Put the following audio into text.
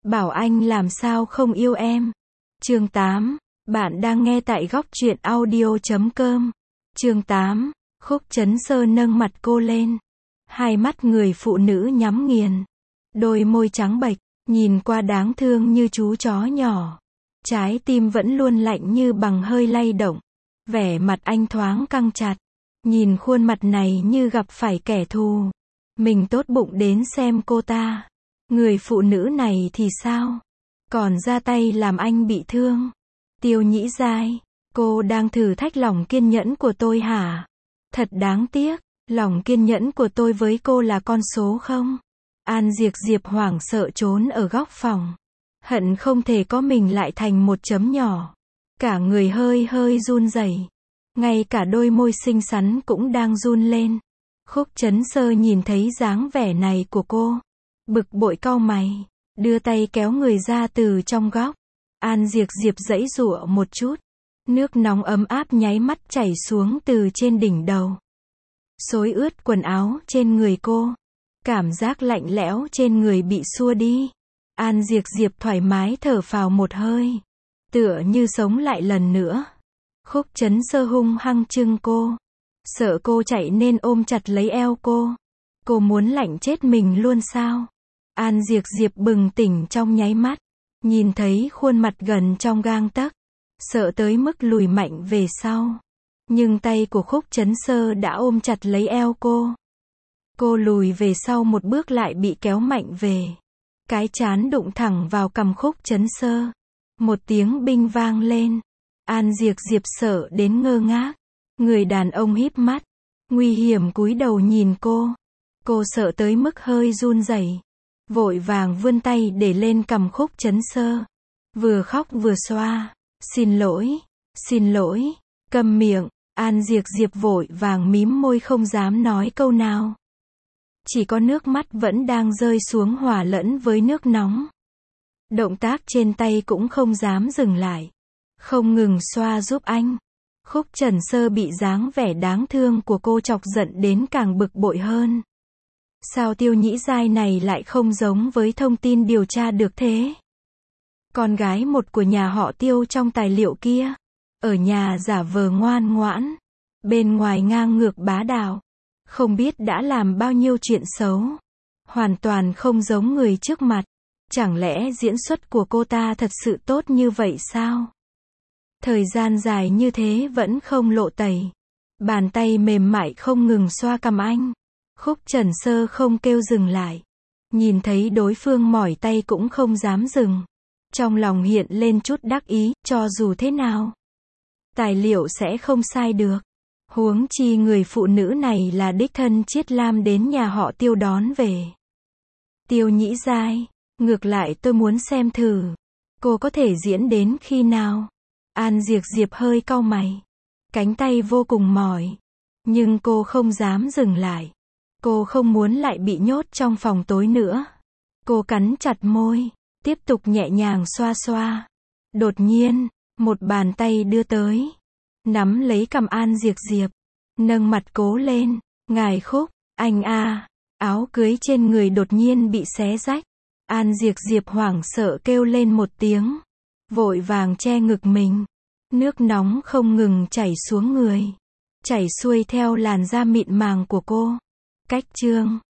bảo anh làm sao không yêu em. Chương 8. Bạn đang nghe tại góc truyện audio.com. Chương 8. Khúc Chấn Sơ nâng mặt cô lên. Hai mắt người phụ nữ nhắm nghiền. Đôi môi trắng bệch, nhìn qua đáng thương như chú chó nhỏ. Trái tim vẫn luôn lạnh như bằng hơi lay động. Vẻ mặt anh thoáng căng chặt. Nhìn khuôn mặt này như gặp phải kẻ thù. Mình tốt bụng đến xem cô ta. Người phụ nữ này thì sao? Còn ra tay làm anh bị thương. Tiêu Nhĩ Giai, cô đang thử thách lòng kiên nhẫn của tôi hả? Thật đáng tiếc, lòng kiên nhẫn của tôi với cô là con số không? An Diệp Diệp hoảng sợ trốn ở góc phòng. Hận không thể có mình lại thành một chấm nhỏ. Cả người hơi hơi run rẩy. Ngay cả đôi môi xinh xắn cũng đang run lên. Khúc Chấn Sơ nhìn thấy dáng vẻ này của cô. Bực bội cau mày. Đưa tay kéo người ra từ trong góc. An Diệp Diệp giãy giụa một chút. Nước nóng ấm áp nháy mắt chảy xuống từ trên đỉnh đầu. Xối ướt quần áo trên người cô. Cảm giác lạnh lẽo trên người bị xua đi. An Diệp Diệp thoải mái thở phào một hơi. Tựa như sống lại lần nữa. Khúc Chấn Sơ hung hăng chưng cô. Sợ cô chạy nên ôm chặt lấy eo cô. Cô muốn lạnh chết mình luôn sao? An Diệp Diệp bừng tỉnh trong nháy mắt. Nhìn thấy khuôn mặt gần trong gang tấc. Sợ tới mức lùi mạnh về sau. Nhưng tay của Khúc Chấn Sơ đã ôm chặt lấy eo cô. Cô lùi về sau một bước lại bị kéo mạnh về. Cái trán đụng thẳng vào cằm Khúc Chấn Sơ. Một tiếng binh vang lên. An Diệp Diệp sợ đến ngơ ngác. Người đàn ông híp mắt. Nguy hiểm cúi đầu nhìn cô. Cô sợ tới mức hơi run rẩy. Vội vàng vươn tay để lên cằm Khúc Chấn Sơ. Vừa khóc vừa xoa. Xin lỗi, câm miệng. An Diệp Diệp vội vàng mím môi không dám nói câu nào. Chỉ có nước mắt vẫn đang rơi xuống hòa lẫn với nước nóng. Động tác trên tay cũng không dám dừng lại. Không ngừng xoa giúp anh. Khúc Chấn Sơ bị dáng vẻ đáng thương của cô chọc giận đến càng bực bội hơn. Sao Tiêu Nhĩ Giai này lại không giống với thông tin điều tra được thế? Con gái một của nhà họ Tiêu trong tài liệu kia. Ở nhà giả vờ ngoan ngoãn. Bên ngoài ngang ngược bá đạo. Không biết đã làm bao nhiêu chuyện xấu. Hoàn toàn không giống người trước mặt. Chẳng lẽ diễn xuất của cô ta thật sự tốt như vậy sao? Thời gian dài như thế vẫn không lộ tẩy. Bàn tay mềm mại không ngừng xoa cằm anh. Khúc Chấn Sơ không kêu dừng lại. Nhìn thấy đối phương mỏi tay cũng không dám dừng. Trong lòng hiện lên chút đắc ý, cho dù thế nào. Tài liệu sẽ không sai được. Huống chi người phụ nữ này là đích thân Chiết Lam đến nhà họ Tiêu đón về. Tiêu Nhĩ Giai, ngược lại tôi muốn xem thử. Cô có thể diễn đến khi nào? An Diệp Diệp hơi cau mày. Cánh tay vô cùng mỏi. Nhưng cô không dám dừng lại. Cô không muốn lại bị nhốt trong phòng tối nữa. Cô cắn chặt môi. Tiếp tục nhẹ nhàng xoa xoa. Đột nhiên, một bàn tay đưa tới. Nắm lấy cằm An Diệp Diệp. Nâng mặt cố lên. Ngài Khúc, anh a. Áo cưới trên người đột nhiên bị xé rách. An Diệp Diệp hoảng sợ kêu lên một tiếng. Vội vàng che ngực mình. Nước nóng không ngừng chảy xuống người. Chảy xuôi theo làn da mịn màng của cô. Cách chương